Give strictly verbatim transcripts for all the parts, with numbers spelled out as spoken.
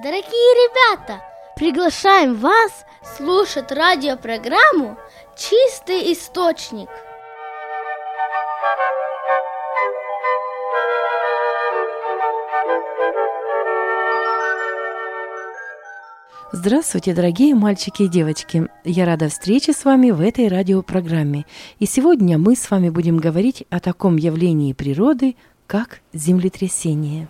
Дорогие ребята, приглашаем вас слушать радиопрограмму «Чистый источник». Здравствуйте, дорогие мальчики и девочки! Я рада встрече с вами в этой радиопрограмме. И сегодня мы с вами будем говорить о таком явлении природы, как землетрясение.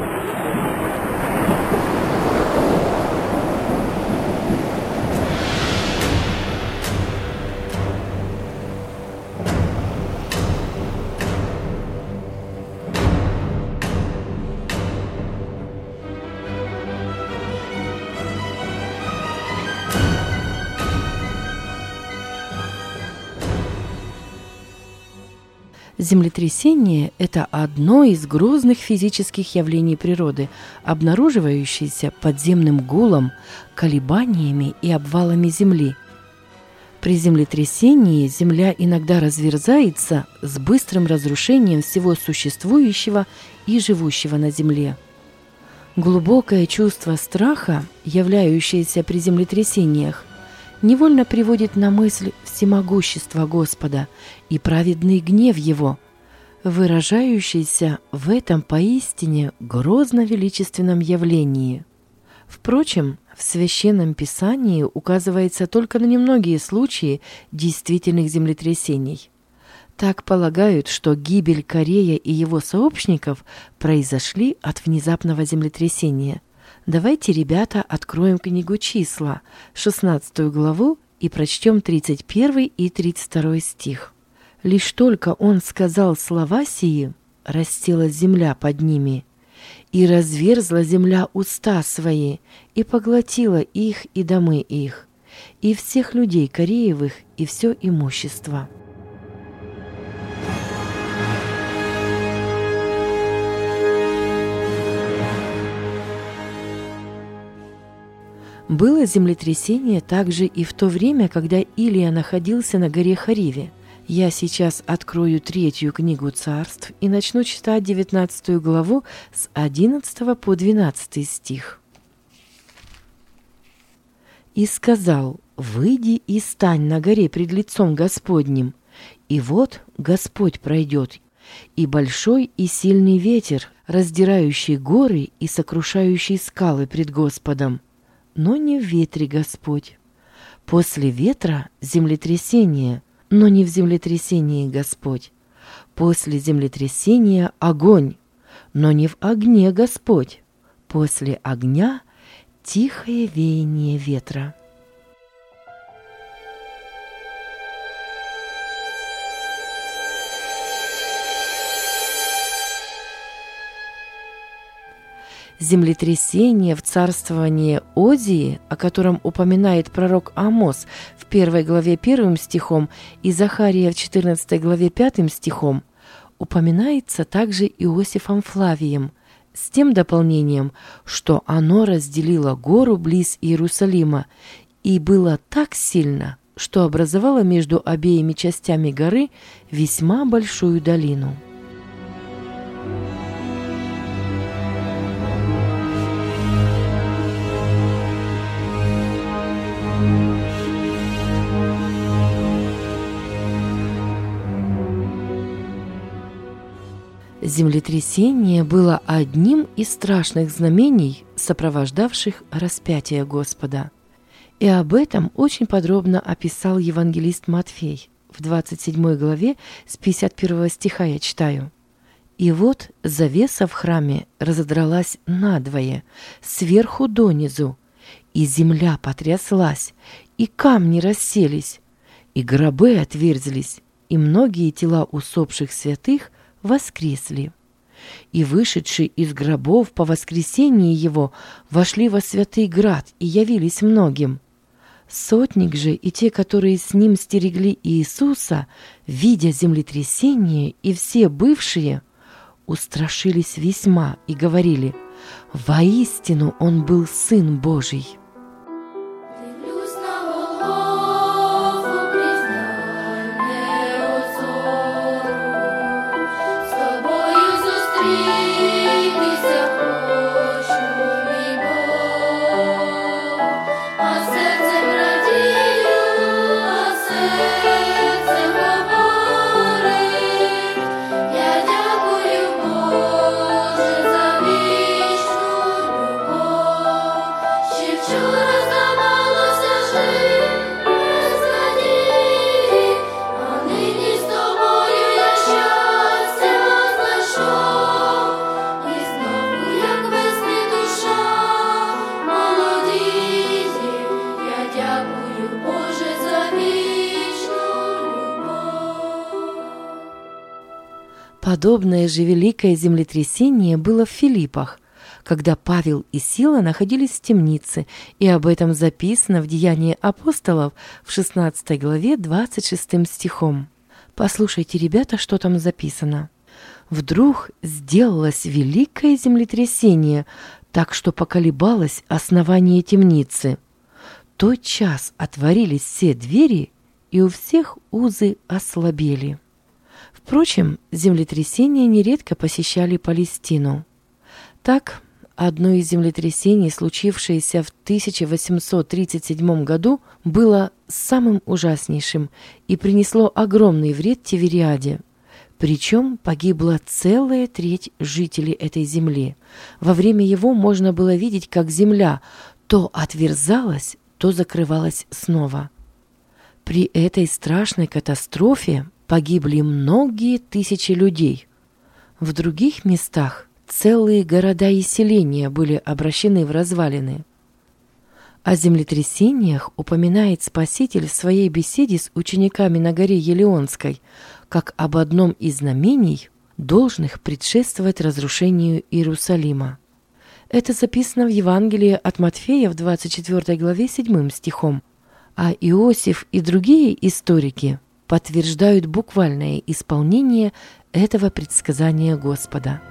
Землетрясение – это одно из грозных физических явлений природы, обнаруживающееся подземным гулом, колебаниями и обвалами земли. При землетрясении земля иногда разверзается с быстрым разрушением всего существующего и живущего на земле. Глубокое чувство страха, являющееся при землетрясениях, невольно приводит на мысль всемогущество Господа и праведный гнев Его, выражающийся в этом поистине грозно-величественном явлении. Впрочем, в Священном Писании указывается только на немногие случаи действительных землетрясений. Так полагают, что гибель Корея и его сообщников произошли от внезапного землетрясения. Давайте, ребята, откроем книгу «Числа», шестнадцатую главу, и прочтем тридцать первый и тридцать второй стих. «Лишь только он сказал слова сии, растелась земля под ними, и разверзла земля уста свои, и поглотила их и домы их, и всех людей Кореевых, и все имущество». Было землетрясение также и в то время, когда Илия находился на горе Хориве. Я сейчас открою третью книгу Царств и начну читать девятнадцатую главу с одиннадцатого по двенадцатый стих. «И сказал: выйди и стань на горе пред лицом Господним. И вот Господь пройдет, и большой и сильный ветер, раздирающий горы и сокрушающий скалы пред Господом. Но не в ветре Господь. После ветра землетрясение, но не в землетрясении Господь. После землетрясения огонь, но не в огне Господь. После огня тихое веяние ветра». Землетрясение в царствовании Озии, о котором упоминает пророк Амос в первой главе первым стихом и Захария в четырнадцатой главе пятым стихом, упоминается также Иосифом Флавием, с тем дополнением, что оно разделило гору близ Иерусалима и было так сильно, что образовало между обеими частями горы весьма большую долину. Землетрясение было одним из страшных знамений, сопровождавших распятие Господа. И об этом очень подробно описал евангелист Матфей. В двадцать седьмой главе с пятьдесят первого стиха я читаю: «И вот завеса в храме разодралась надвое, сверху донизу, и земля потряслась, и камни расселись, и гробы отверзлись, и многие тела усопших святых воскресли. И вышедшие из гробов по воскресении его вошли во святый град и явились многим. Сотник же и те, которые с ним стерегли Иисуса, видя землетрясение, и все бывшие, устрашились весьма и говорили: воистину он был Сын Божий». Тобою зустрітися хочу, мій Бог. Подобное же великое землетрясение было в Филиппах, когда Павел и Сила находились в темнице, и об этом записано в Деянии апостолов в шестнадцатой главе двадцать шестым стихом. Послушайте, ребята, что там записано. «Вдруг сделалось великое землетрясение, так что поколебалось основание темницы. Тотчас отворились все двери, и у всех узы ослабели». Впрочем, землетрясения нередко посещали Палестину. Так, одно из землетрясений, случившееся в тысяча восемьсот тридцать седьмом году, было самым ужаснейшим и принесло огромный вред Тивериаде. Причем погибла целая треть жителей этой земли. Во время его можно было видеть, как земля то отверзалась, то закрывалась снова. При этой страшной катастрофе погибли многие тысячи людей. В других местах целые города и селения были обращены в развалины. О землетрясениях упоминает Спаситель в своей беседе с учениками на горе Елеонской, как об одном из знамений, должных предшествовать разрушению Иерусалима. Это записано в Евангелии от Матфея в двадцать четвёртой главе седьмым стихом, а Иосиф и другие историки подтверждают буквальное исполнение этого предсказания Господа.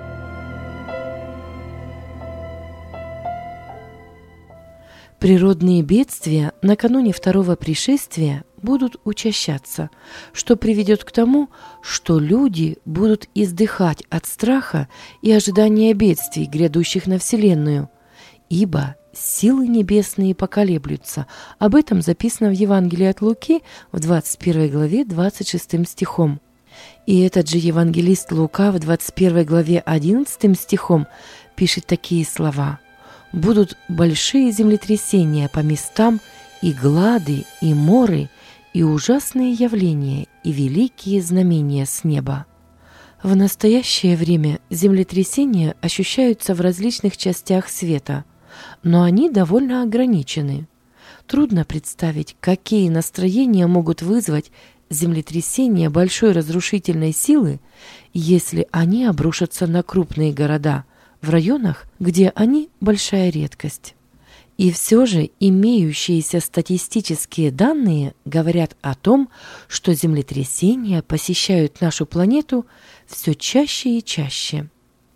Природные бедствия накануне второго пришествия будут учащаться, что приведет к тому, что люди будут издыхать от страха и ожидания бедствий, грядущих на Вселенную, ибо силы небесные поколеблются. Об этом записано в Евангелии от Луки в двадцать первой главе двадцать шестым стихом. И этот же евангелист Лука в двадцать первой главе одиннадцатым стихом пишет такие слова: «Будут большие землетрясения по местам, и глады, и моры, и ужасные явления, и великие знамения с неба». В настоящее время землетрясения ощущаются в различных частях света, но они довольно ограничены. Трудно представить, какие настроения могут вызвать землетрясения большой разрушительной силы, если они обрушатся на крупные города, в районах, где они большая редкость. И все же имеющиеся статистические данные говорят о том, что землетрясения посещают нашу планету все чаще и чаще.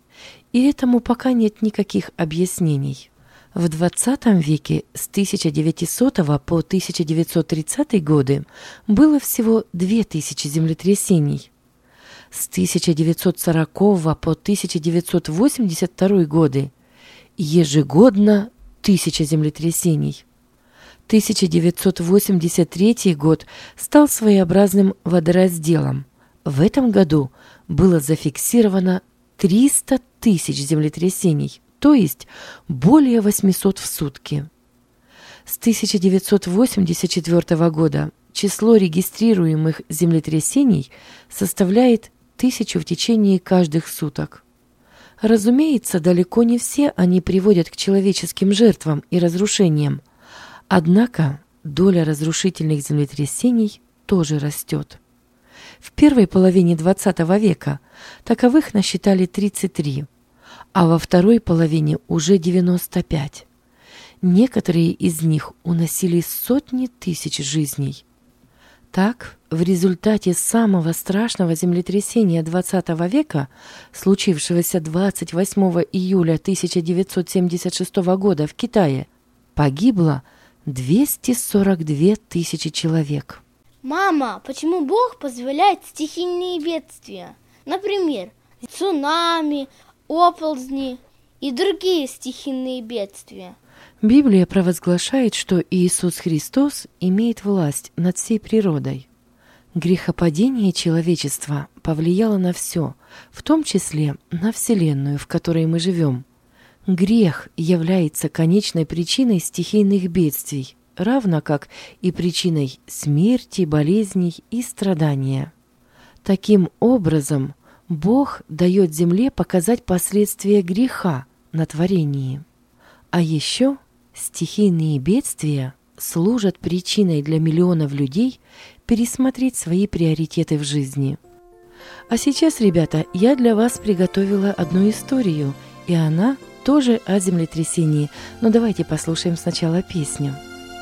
И этому пока нет никаких объяснений. В двадцатом веке с тысяча девятисотого по тысяча девятьсот тридцатые годы было всего две тысячи землетрясений. С тысяча девятьсот сорокового по тысяча девятьсот восемьдесят второй годы ежегодно тысяча землетрясений. тысяча девятьсот восемьдесят третий год стал своеобразным водоразделом. В этом году было зафиксировано триста тысяч землетрясений, то есть более восьмисот в сутки. С тысяча девятьсот восемьдесят четвёртого года число регистрируемых землетрясений составляет тысячу в течение каждых суток. Разумеется, далеко не все они приводят к человеческим жертвам и разрушениям, однако доля разрушительных землетрясений тоже растет. В первой половине двадцатого века таковых насчитали тридцать три, а во второй половине уже девяносто пять. Некоторые из них уносили сотни тысяч жизней. Так, в результате самого страшного землетрясения двадцатого века, случившегося двадцать восьмого июля тысяча девятьсот семьдесят шестого года в Китае, погибло двести сорок две тысячи человек. Мама, почему Бог позволяет стихийные бедствия? Например, цунами, оползни и другие стихийные бедствия. Библия провозглашает, что Иисус Христос имеет власть над всей природой. Грехопадение человечества повлияло на все, в том числе на Вселенную, в которой мы живем. Грех является конечной причиной стихийных бедствий, равно как и причиной смерти, болезней и страдания. Таким образом, Бог дает земле показать последствия греха на творении. А еще стихийные бедствия служат причиной для миллионов людей пересмотреть свои приоритеты в жизни. А сейчас, ребята, я для вас приготовила одну историю, и она тоже о землетрясении. Но давайте послушаем сначала песню.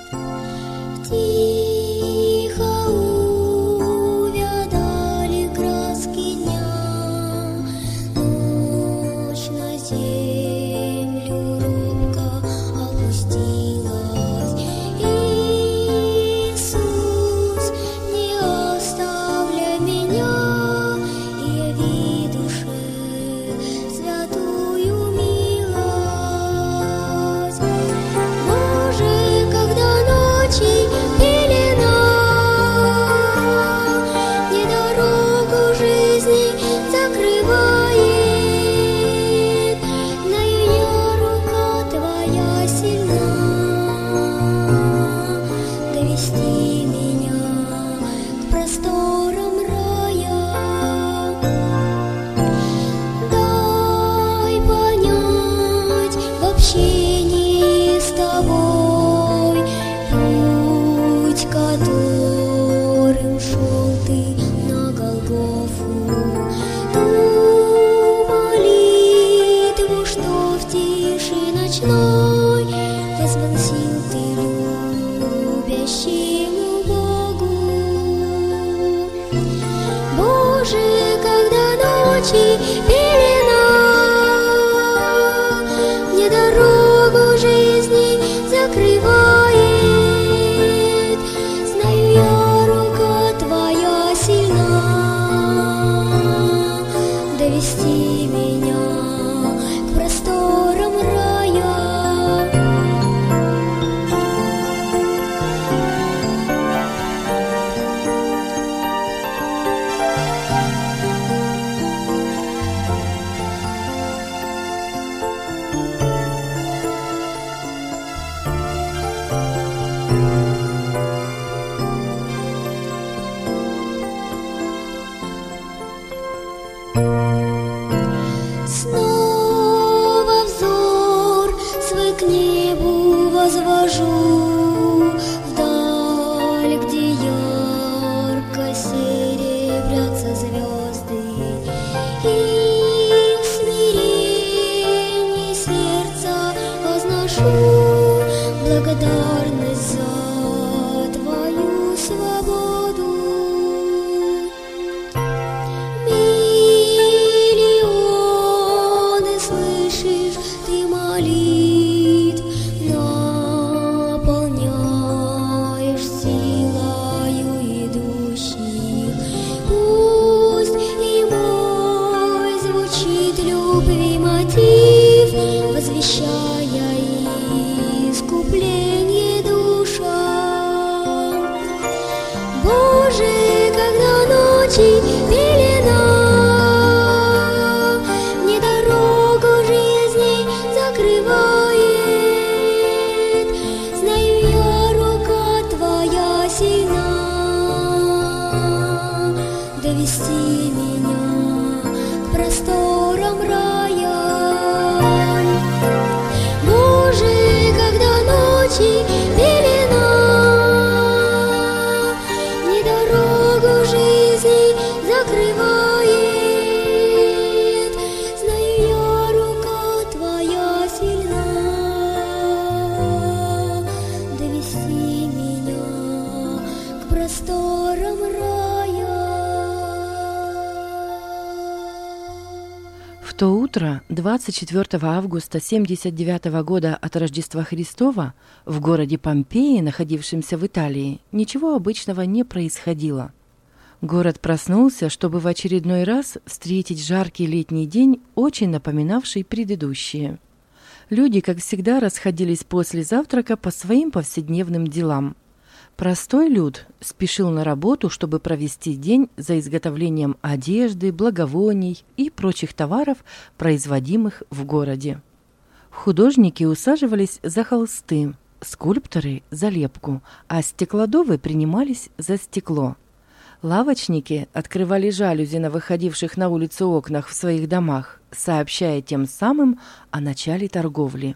В то утро, двадцать четвёртого августа семьдесят девятого года от Рождества Христова, в городе Помпеи, находившемся в Италии, ничего обычного не происходило. Город проснулся, чтобы в очередной раз встретить жаркий летний день, очень напоминавший предыдущие. Люди, как всегда, расходились после завтрака по своим повседневным делам. Простой люд спешил на работу, чтобы провести день за изготовлением одежды, благовоний и прочих товаров, производимых в городе. Художники усаживались за холсты, скульпторы – за лепку, а стеклодувы принимались за стекло. Лавочники открывали жалюзи на выходивших на улицу окнах в своих домах, сообщая тем самым о начале торговли.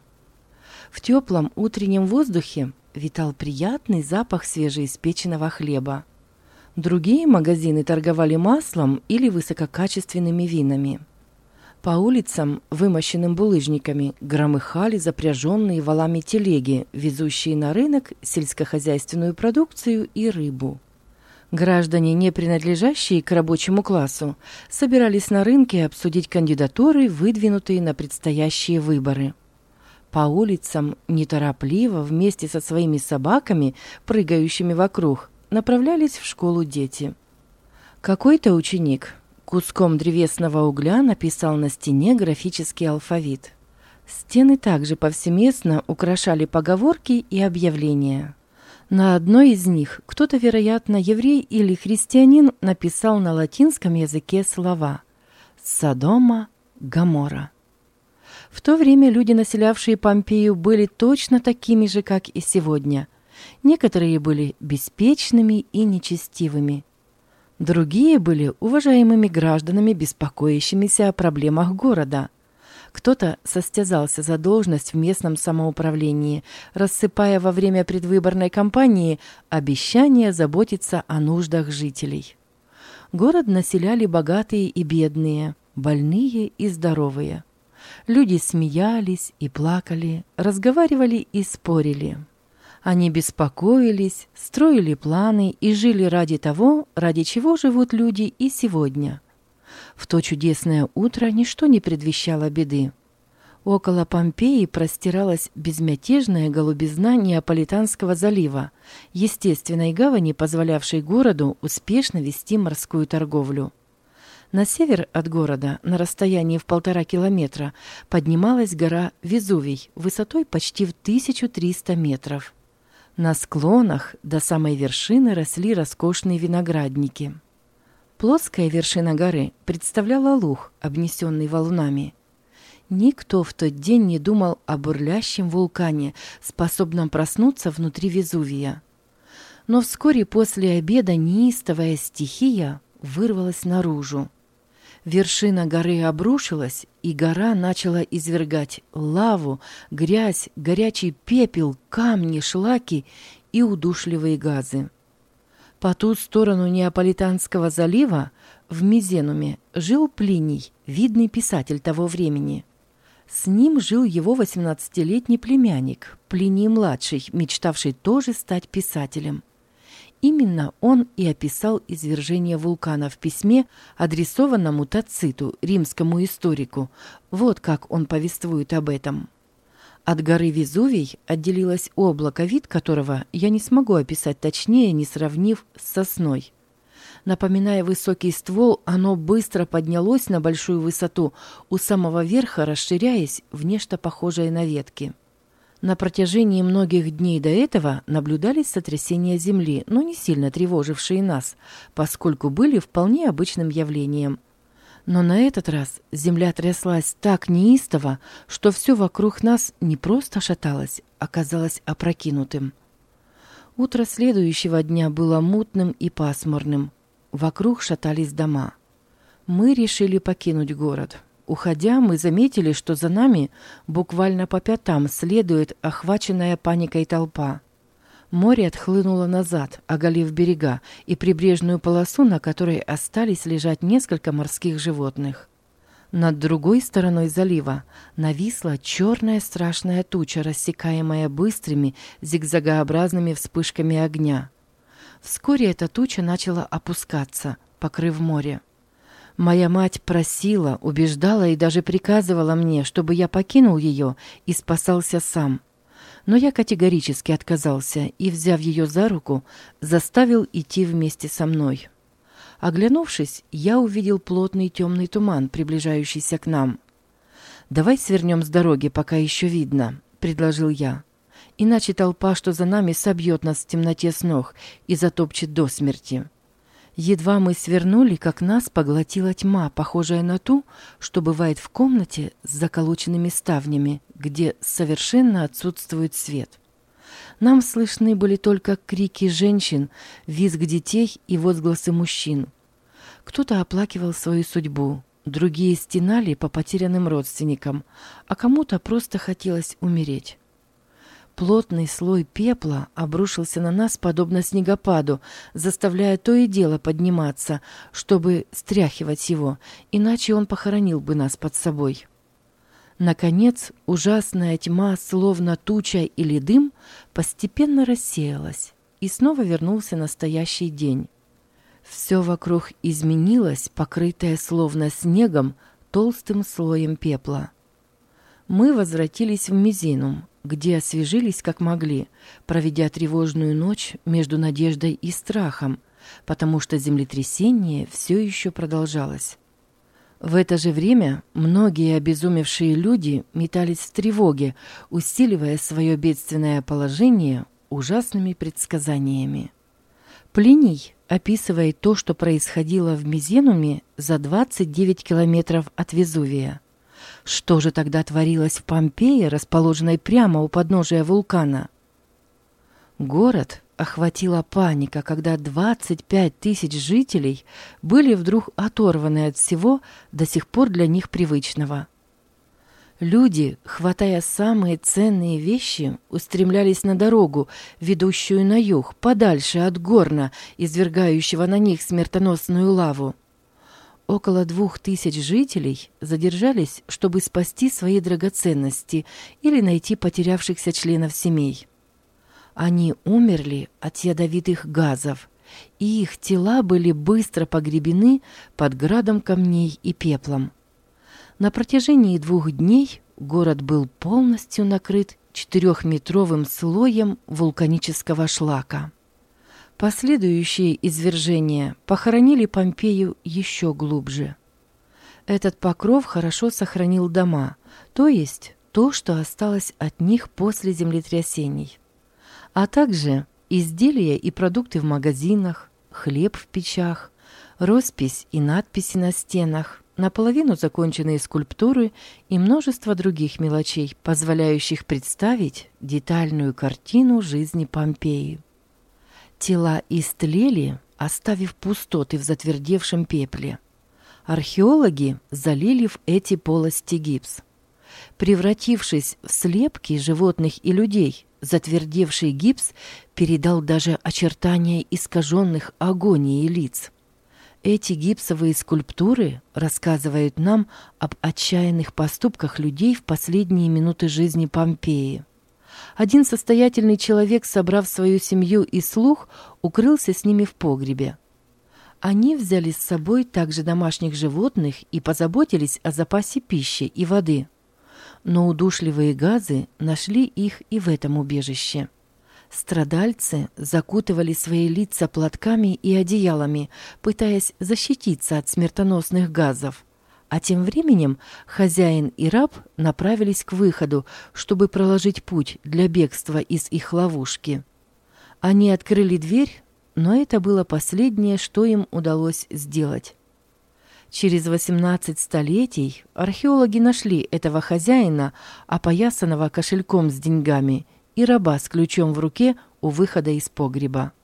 В теплом утреннем воздухе витал приятный запах свежеиспеченного хлеба. Другие магазины торговали маслом или высококачественными винами. По улицам, вымощенным булыжниками, громыхали запряженные валами телеги, везущие на рынок сельскохозяйственную продукцию и рыбу. Граждане, не принадлежащие к рабочему классу, собирались на рынке обсудить кандидатуры, выдвинутые на предстоящие выборы. По улицам неторопливо вместе со своими собаками, прыгающими вокруг, направлялись в школу дети. Какой-то ученик куском древесного угля написал на стене графический алфавит. Стены также повсеместно украшали поговорки и объявления. На одной из них кто-то, вероятно, еврей или христианин, написал на латинском языке слова «Содома, Гоморра». В то время люди, населявшие Помпею, были точно такими же, как и сегодня. Некоторые были беспечными и нечестивыми. Другие были уважаемыми гражданами, беспокоящимися о проблемах города. Кто-то состязался за должность в местном самоуправлении, рассыпая во время предвыборной кампании обещания заботиться о нуждах жителей. Город населяли богатые и бедные, больные и здоровые. Люди смеялись и плакали, разговаривали и спорили. Они беспокоились, строили планы и жили ради того, ради чего живут люди и сегодня. В то чудесное утро ничто не предвещало беды. Около Помпеи простиралась безмятежная голубизна Неаполитанского залива, естественной гавани, позволявшей городу успешно вести морскую торговлю. На север от города, на расстоянии в полтора километра, поднималась гора Везувий высотой почти в тысячу триста метров. На склонах до самой вершины росли роскошные виноградники. Плоская вершина горы представляла луг, обнесенный валунами. Никто в тот день не думал о бурлящем вулкане, способном проснуться внутри Везувия. Но вскоре после обеда неистовая стихия вырвалась наружу. Вершина горы обрушилась, и гора начала извергать лаву, грязь, горячий пепел, камни, шлаки и удушливые газы. По ту сторону Неаполитанского залива, в Мизенуме, жил Плиний, видный писатель того времени. С ним жил его восемнадцатилетний племянник, Плиний-младший, мечтавший тоже стать писателем. Именно он и описал извержение вулкана в письме, адресованному Тациту, римскому историку. Вот как он повествует об этом. От горы Везувий отделилось облако, вид которого я не смогу описать точнее, не сравнив с сосной. Напоминая высокий ствол, оно быстро поднялось на большую высоту, у самого верха расширяясь в нечто похожее на ветки. На протяжении многих дней до этого наблюдались сотрясения земли, но не сильно тревожившие нас, поскольку были вполне обычным явлением. Но на этот раз земля тряслась так неистово, что все вокруг нас не просто шаталось, а казалось опрокинутым. Утро следующего дня было мутным и пасмурным. Вокруг шатались дома. Мы решили покинуть город. Уходя, мы заметили, что за нами буквально по пятам следует охваченная паникой толпа. Море отхлынуло назад, оголив берега и прибрежную полосу, на которой остались лежать несколько морских животных. Над другой стороной залива нависла черная страшная туча, рассекаемая быстрыми зигзагообразными вспышками огня. Вскоре эта туча начала опускаться, покрыв море. Моя мать просила, убеждала и даже приказывала мне, чтобы я покинул ее и спасался сам. Но я категорически отказался и, взяв ее за руку, заставил идти вместе со мной. Оглянувшись, я увидел плотный темный туман, приближающийся к нам. «Давай свернем с дороги, пока еще видно», — предложил я. «Иначе толпа, что за нами, собьет нас в темноте с ног и затопчет до смерти». Едва мы свернули, как нас поглотила тьма, похожая на ту, что бывает в комнате с заколоченными ставнями, где совершенно отсутствует свет. Нам слышны были только крики женщин, визг детей и возгласы мужчин. Кто-то оплакивал свою судьбу, другие стенали по потерянным родственникам, а кому-то просто хотелось умереть. Плотный слой пепла обрушился на нас, подобно снегопаду, заставляя то и дело подниматься, чтобы стряхивать его, иначе он похоронил бы нас под собой. Наконец, ужасная тьма, словно туча или дым, постепенно рассеялась, и снова вернулся настоящий день. Все вокруг изменилось, покрытое словно снегом толстым слоем пепла. Мы возвратились в Мизинум, где освежились как могли, проведя тревожную ночь между надеждой и страхом, потому что землетрясение все еще продолжалось. В это же время многие обезумевшие люди метались в тревоге, усиливая свое бедственное положение ужасными предсказаниями. Плиний описывает то, что происходило в Мизенуме за двадцать девять километров от Везувия. Что же тогда творилось в Помпее, расположенной прямо у подножия вулкана? Город охватила паника, когда двадцать пять тысяч жителей были вдруг оторваны от всего до сих пор для них привычного. Люди, хватая самые ценные вещи, устремлялись на дорогу, ведущую на юг, подальше от горна, извергающего на них смертоносную лаву. Около двух тысяч жителей задержались, чтобы спасти свои драгоценности или найти потерявшихся членов семей. Они умерли от ядовитых газов, и их тела были быстро погребены под градом камней и пеплом. На протяжении двух дней город был полностью накрыт четырехметровым слоем вулканического шлака. Последующие извержения похоронили Помпею еще глубже. Этот покров хорошо сохранил дома, то есть то, что осталось от них после землетрясений, а также изделия и продукты в магазинах, хлеб в печах, роспись и надписи на стенах, наполовину законченные скульптуры и множество других мелочей, позволяющих представить детальную картину жизни Помпеи. Тела истлели, оставив пустоты в затвердевшем пепле. Археологи залили в эти полости гипс. Превратившись в слепки животных и людей, затвердевший гипс передал даже очертания искаженных агонией лиц. Эти гипсовые скульптуры рассказывают нам об отчаянных поступках людей в последние минуты жизни Помпеи. Один состоятельный человек, собрав свою семью и слух, укрылся с ними в погребе. Они взяли с собой также домашних животных и позаботились о запасе пищи и воды. Но удушливые газы нашли их и в этом убежище. Страдальцы закутывали свои лица платками и одеялами, пытаясь защититься от смертоносных газов. А тем временем хозяин и раб направились к выходу, чтобы проложить путь для бегства из их ловушки. Они открыли дверь, но это было последнее, что им удалось сделать. Через восемнадцать столетий археологи нашли этого хозяина, опоясанного кошельком с деньгами, и раба с ключом в руке у выхода из погреба.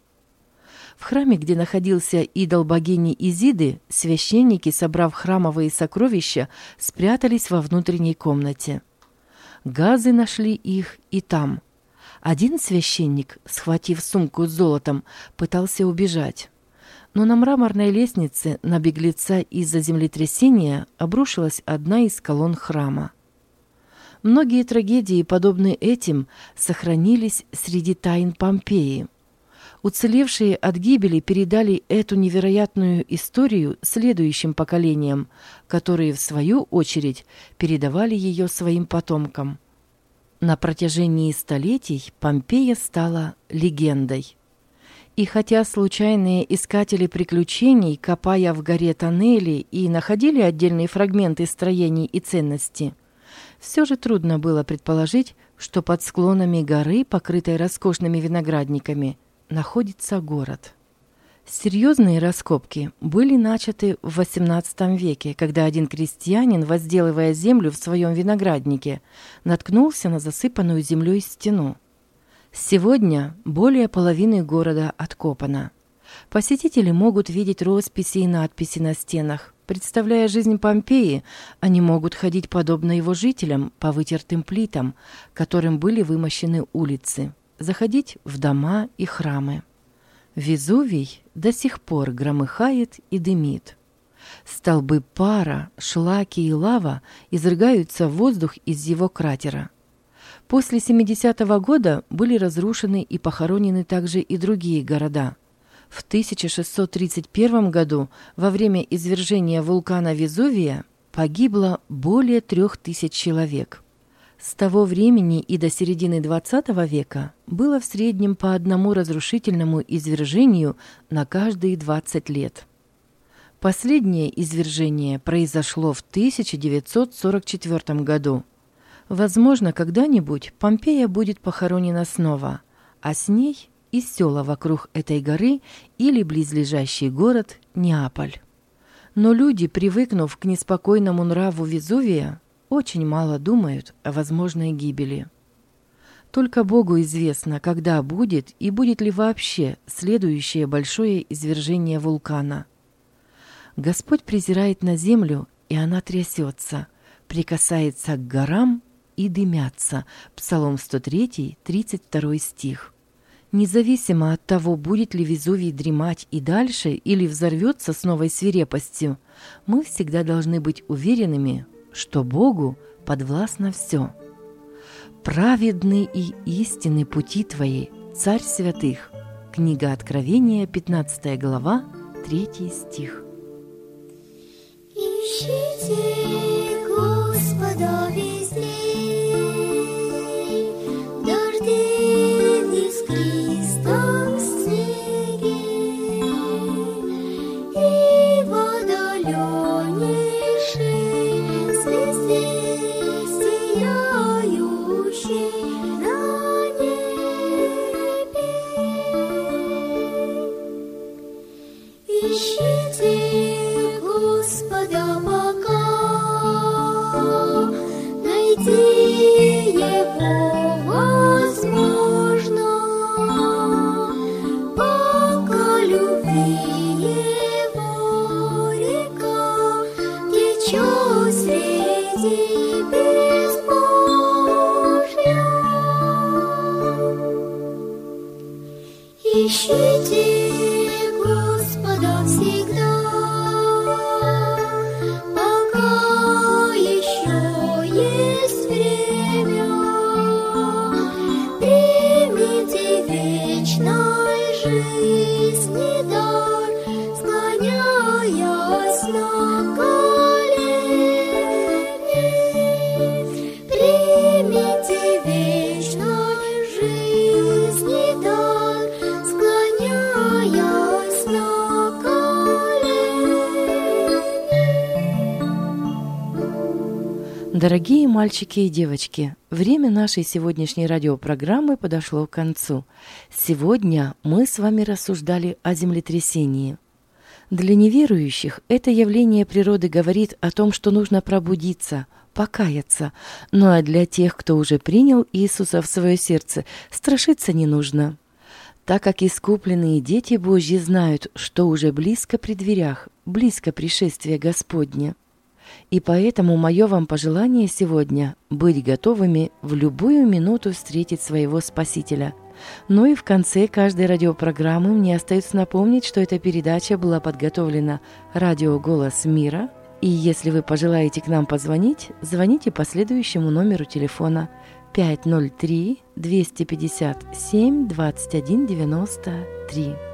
В храме, где находился идол богини Изиды, священники, собрав храмовые сокровища, спрятались во внутренней комнате. Газы нашли их и там. Один священник, схватив сумку с золотом, пытался убежать. Но на мраморной лестнице на беглеца из-за землетрясения обрушилась одна из колонн храма. Многие трагедии, подобные этим, сохранились среди тайн Помпеи. Уцелевшие от гибели передали эту невероятную историю следующим поколениям, которые, в свою очередь, передавали ее своим потомкам. На протяжении столетий Помпея стала легендой. И хотя случайные искатели приключений, копая в горе тоннели, и находили отдельные фрагменты строений и ценностей, все же трудно было предположить, что под склонами горы, покрытой роскошными виноградниками, находится город. Серьезные раскопки были начаты в восемнадцатом веке, когда один крестьянин, возделывая землю в своем винограднике, наткнулся на засыпанную землей стену. Сегодня более половины города откопано. Посетители могут видеть росписи и надписи на стенах, Представляя жизнь Помпеи, они могут ходить подобно его жителям по вытертым плитам, которым были вымощены улицы, заходить в дома и храмы. Везувий до сих пор громыхает и дымит. Столбы пара, шлаки и лава изрыгаются в воздух из его кратера. После семидесятого года были разрушены и похоронены также и другие города. В тысяча шестьсот тридцать первом году во время извержения вулкана Везувия погибло более трех тысяч человек. С того времени и до середины двадцатого века было в среднем по одному разрушительному извержению на каждые двадцать лет. Последнее извержение произошло в тысяча девятьсот сорок четвёртом году. Возможно, когда-нибудь Помпея будет похоронена снова, а с ней и села вокруг этой горы или близлежащий город Неаполь. Но люди, привыкнув к неспокойному нраву Везувия, очень мало думают о возможной гибели. Только Богу известно, когда будет и будет ли вообще следующее большое извержение вулкана. Господь презирает на землю, и она трясется, прикасается к горам и дымятся. Псалом сто три, тридцать второй стих. Независимо от того, будет ли Везувий дремать и дальше или взорвется с новой свирепостью, мы всегда должны быть уверенными, что Богу подвластно все. «Праведны и истинны пути Твои, Царь святых». Книга Откровения, пятнадцатая глава, третий стих. Ищите Господа везде, дожди в искристом снеге и в отдаленнейшей звезде, сияющей на небе. Ищите Господа, пока найти Его возможно, пока любви Его река течет среди безбожья. Ищите Господа всегда, пока еще есть время. Примите вечной жизни дар, склоняясь на колени. Примите вечной жизни дар, склоняясь на Дорогие мальчики и девочки, время нашей сегодняшней радиопрограммы подошло к концу. Сегодня мы с вами рассуждали о землетрясении. Для неверующих это явление природы говорит о том, что нужно пробудиться, покаяться. Ну а для тех, кто уже принял Иисуса в свое сердце, страшиться не нужно. Так как искупленные дети Божьи знают, что уже близко при дверях, близко пришествие Господне. И поэтому мое вам пожелание сегодня – быть готовыми в любую минуту встретить своего Спасителя. Ну и в конце каждой радиопрограммы мне остается напомнить, что эта передача была подготовлена радио «Голос мира». И если вы пожелаете к нам позвонить, звоните по следующему номеру телефона пять ноль три двести пятьдесят семь двадцать один девяносто три.